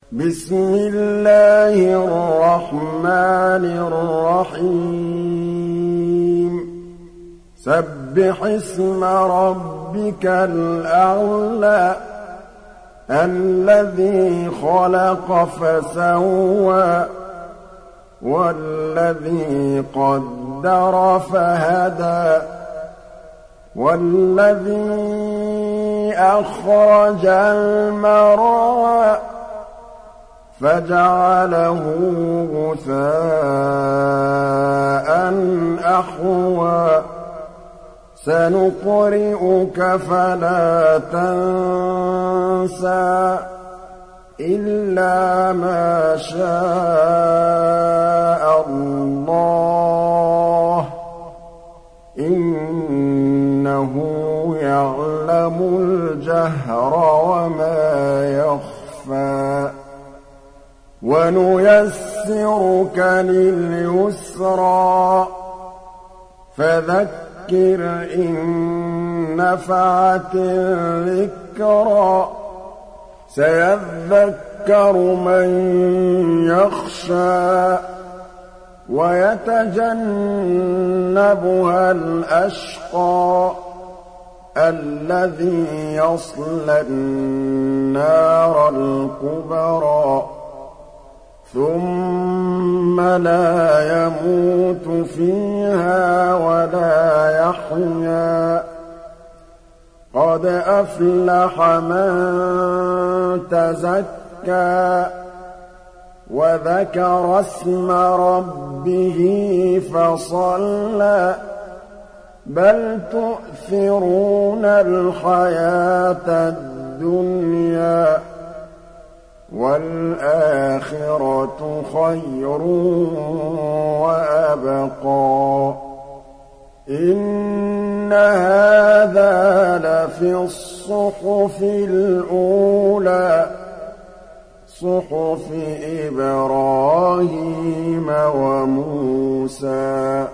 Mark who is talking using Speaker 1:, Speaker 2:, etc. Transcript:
Speaker 1: بسم الله الرحمن الرحيم سبح اسم ربك الأعلى الذي خلق فسوى والذي قدر فهدى والذي أخرج المرعى فجعله غثاء أحوى سنقرئك فلا تنسى إلا ما شاء الله إنه يعلم الجهر وما يخفى ونيسرك لليسرى فذكر إن نفعت الذكرى سيذكر من يخشى ويتجنبها الأشقى الذي يصلى النار الكبرى ثم لا يموت فيها ولا يحيا قد أفلح من تزكى وذكر اسم ربه فصلى بل تؤثرون الحياة الدنيا والآخرة خير وأبقى إن هذا لفي الصحف الأولى صحف إبراهيم وموسى